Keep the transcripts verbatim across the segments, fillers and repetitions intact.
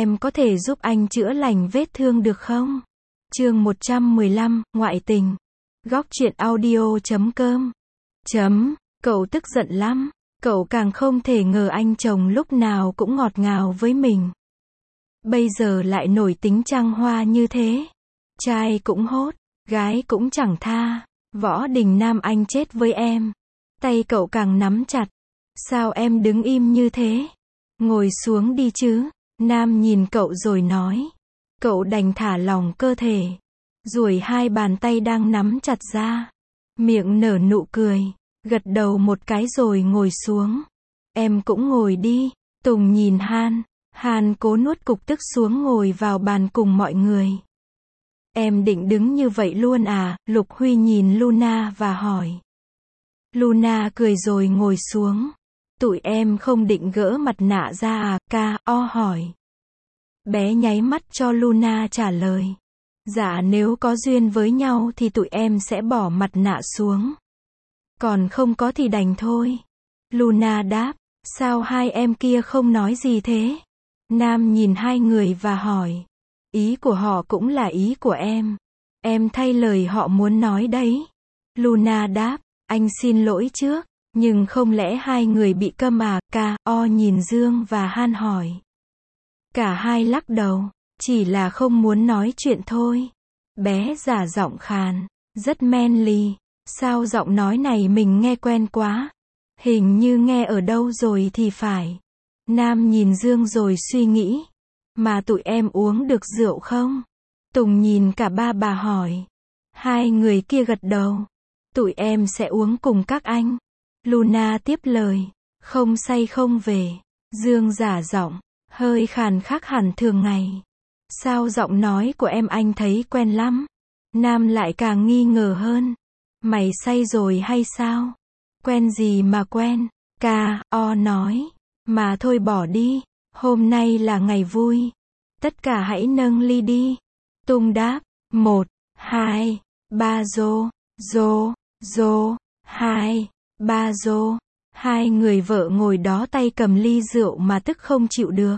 em có thể giúp anh chữa lành vết thương được không? Chương một trăm mười lăm, ngoại tình. Góc truyện audio chấm com. Chấm, cậu tức giận lắm. Cậu càng không thể ngờ anh chồng lúc nào cũng ngọt ngào với mình. Bây giờ lại nổi tính trăng hoa như thế. Trai cũng hốt, gái cũng chẳng tha. Võ Đình Nam anh chết với em. Tay cậu càng nắm chặt. Sao em đứng im như thế? Ngồi xuống đi chứ. Nam nhìn cậu rồi nói. Cậu đành thả lỏng cơ thể. Duỗi hai bàn tay đang nắm chặt ra. Miệng nở nụ cười. Gật đầu một cái rồi ngồi xuống. Em cũng ngồi đi. Tùng nhìn Han. Han cố nuốt cục tức xuống ngồi vào bàn cùng mọi người. Em định đứng như vậy luôn à? Lục Huy nhìn Luna và hỏi. Luna cười rồi ngồi xuống. Tụi em không định gỡ mặt nạ ra à? Ca, o hỏi. Bé nháy mắt cho Luna trả lời. Dạ nếu có duyên với nhau thì tụi em sẽ bỏ mặt nạ xuống. Còn không có thì đành thôi. Luna đáp. Sao hai em kia không nói gì thế? Nam nhìn hai người và hỏi. Ý của họ cũng là ý của em. Em thay lời họ muốn nói đấy. Luna đáp. Anh xin lỗi trước. Nhưng không lẽ hai người bị câm à? Ca, o nhìn Dương và Han hỏi. Cả hai lắc đầu. Chỉ là không muốn nói chuyện thôi. Bé giả giọng khàn. Rất manly. Sao giọng nói này mình nghe quen quá. Hình như nghe ở đâu rồi thì phải. Nam nhìn Dương rồi suy nghĩ. Mà tụi em uống được rượu không? Tùng nhìn cả ba bà hỏi. Hai người kia gật đầu. Tụi em sẽ uống cùng các anh. Luna tiếp lời. Không say không về. Dương giả giọng. Hơi khàn khác hẳn thường ngày. Sao giọng nói của em anh thấy quen lắm? Nam lại càng nghi ngờ hơn. Mày say rồi hay sao? Quen gì mà quen? Ca, o nói. Mà thôi bỏ đi. Hôm nay là ngày vui. Tất cả hãy nâng ly đi. Tùng đáp. Một, hai, ba rô, rô, rô, hai, ba rô. Hai người vợ ngồi đó tay cầm ly rượu mà tức không chịu được.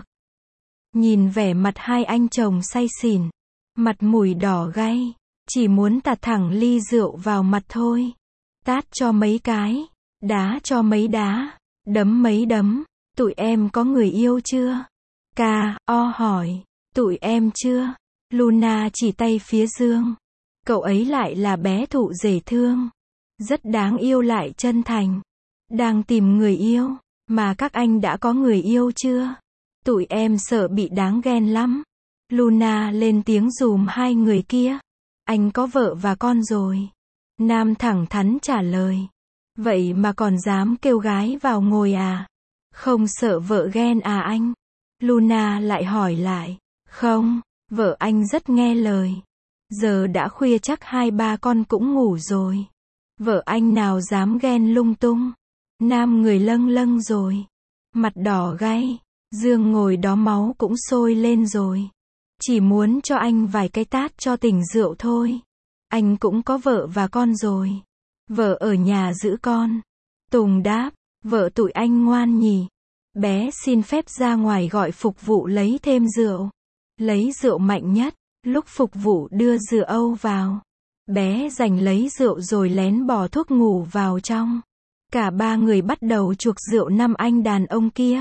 Nhìn vẻ mặt hai anh chồng say xỉn. Mặt mũi đỏ gay. Chỉ muốn tạt thẳng ly rượu vào mặt thôi. Tát cho mấy cái. Đá cho mấy đá. Đấm mấy đấm. Tụi em có người yêu chưa? Ca, o hỏi. Tụi em chưa? Luna chỉ tay phía Dương. Cậu ấy lại là bé thụ dễ thương. Rất đáng yêu lại chân thành. Đang tìm người yêu. Mà các anh đã có người yêu chưa? Tụi em sợ bị đáng ghen lắm. Luna lên tiếng dùm hai người kia. Anh có vợ và con rồi. Nam thẳng thắn trả lời. Vậy mà còn dám kêu gái vào ngồi à? Không sợ vợ ghen à anh? Luna lại hỏi lại. Không, vợ anh rất nghe lời. Giờ đã khuya chắc hai ba con cũng ngủ rồi. Vợ anh nào dám ghen lung tung. Nam người lâng lâng rồi. Mặt đỏ gay. Dương ngồi đó máu cũng sôi lên rồi. Chỉ muốn cho anh vài cái tát cho tỉnh rượu thôi. Anh cũng có vợ và con rồi. Vợ ở nhà giữ con. Tùng đáp. Vợ tụi anh ngoan nhỉ. Bé xin phép ra ngoài gọi phục vụ lấy thêm rượu. Lấy rượu mạnh nhất. Lúc phục vụ đưa rượu Âu vào. Bé giành lấy rượu rồi lén bỏ thuốc ngủ vào trong. Cả ba người bắt đầu chuộc rượu năm anh đàn ông kia.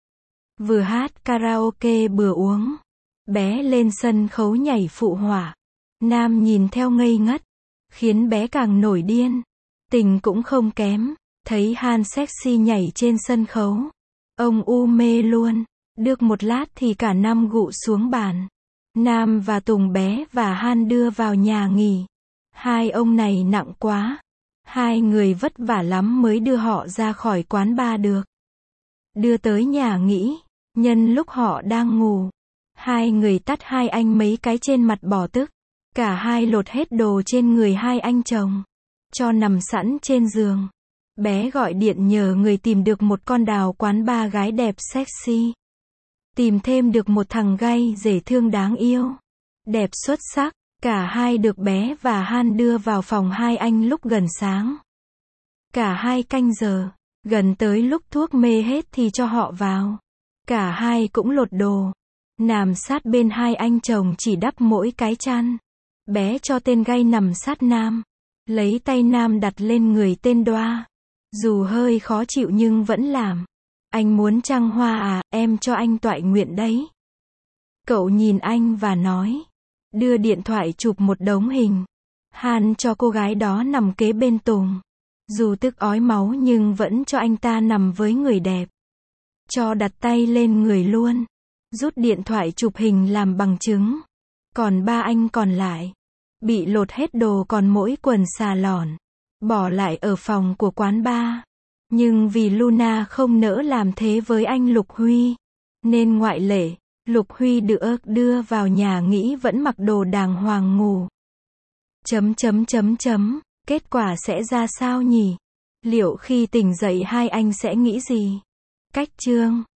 Vừa hát karaoke vừa uống. Bé lên sân khấu nhảy phụ họa. Nam nhìn theo ngây ngất. Khiến bé càng nổi điên. Tình cũng không kém. Thấy Han sexy nhảy trên sân khấu. Ông u mê luôn. Được một lát thì cả năm gụ xuống bàn. Nam và Tùng bé và Han đưa vào nhà nghỉ. Hai ông này nặng quá. Hai người vất vả lắm mới đưa họ ra khỏi quán bar được. Đưa tới nhà nghỉ. Nhân lúc họ đang ngủ. Hai người tắt hai anh mấy cái trên mặt bỏ tức. Cả hai lột hết đồ trên người hai anh chồng. Cho nằm sẵn trên giường. Bé gọi điện nhờ người tìm được một con đào quán bar gái đẹp sexy. Tìm thêm được một thằng gay dễ thương đáng yêu. Đẹp xuất sắc. Cả hai được bé và Han đưa vào phòng hai anh lúc gần sáng. Cả hai canh giờ. Gần tới lúc thuốc mê hết thì cho họ vào. Cả hai cũng lột đồ. Nằm sát bên hai anh chồng chỉ đắp mỗi cái chăn. Bé cho tên gay nằm sát Nam. Lấy tay Nam đặt lên người tên Đoa. Dù hơi khó chịu nhưng vẫn làm. Anh muốn trăng hoa à, em cho anh toại nguyện đấy. Cậu nhìn anh và nói. Đưa điện thoại chụp một đống hình. Han cho cô gái đó nằm kế bên Tùng. Dù tức ói máu nhưng vẫn cho anh ta nằm với người đẹp. Cho đặt tay lên người luôn. Rút điện thoại chụp hình làm bằng chứng. Còn ba anh còn lại. Bị lột hết đồ còn mỗi quần xà lòn. Bỏ lại ở phòng của quán bar. Nhưng vì Luna không nỡ làm thế với anh Lục Huy. Nên ngoại lệ, Lục Huy được đưa vào nhà nghĩ vẫn mặc đồ đàng hoàng ngủ. Chấm chấm chấm chấm, kết quả sẽ ra sao nhỉ? Liệu khi tỉnh dậy hai anh sẽ nghĩ gì? Cách chương